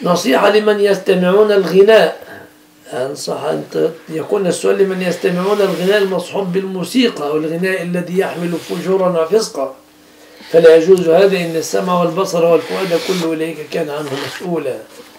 نصيحة لمن يستمعون الغناء. أنصح أن يكون السؤال لمن يستمعون الغناء المصحوب بالموسيقى أو الغناء الذي يحمل فجورا وفسقا، فلا يجوز هذا إن السمع والبصر والفؤاد كل إليك كان عنه مسؤولا.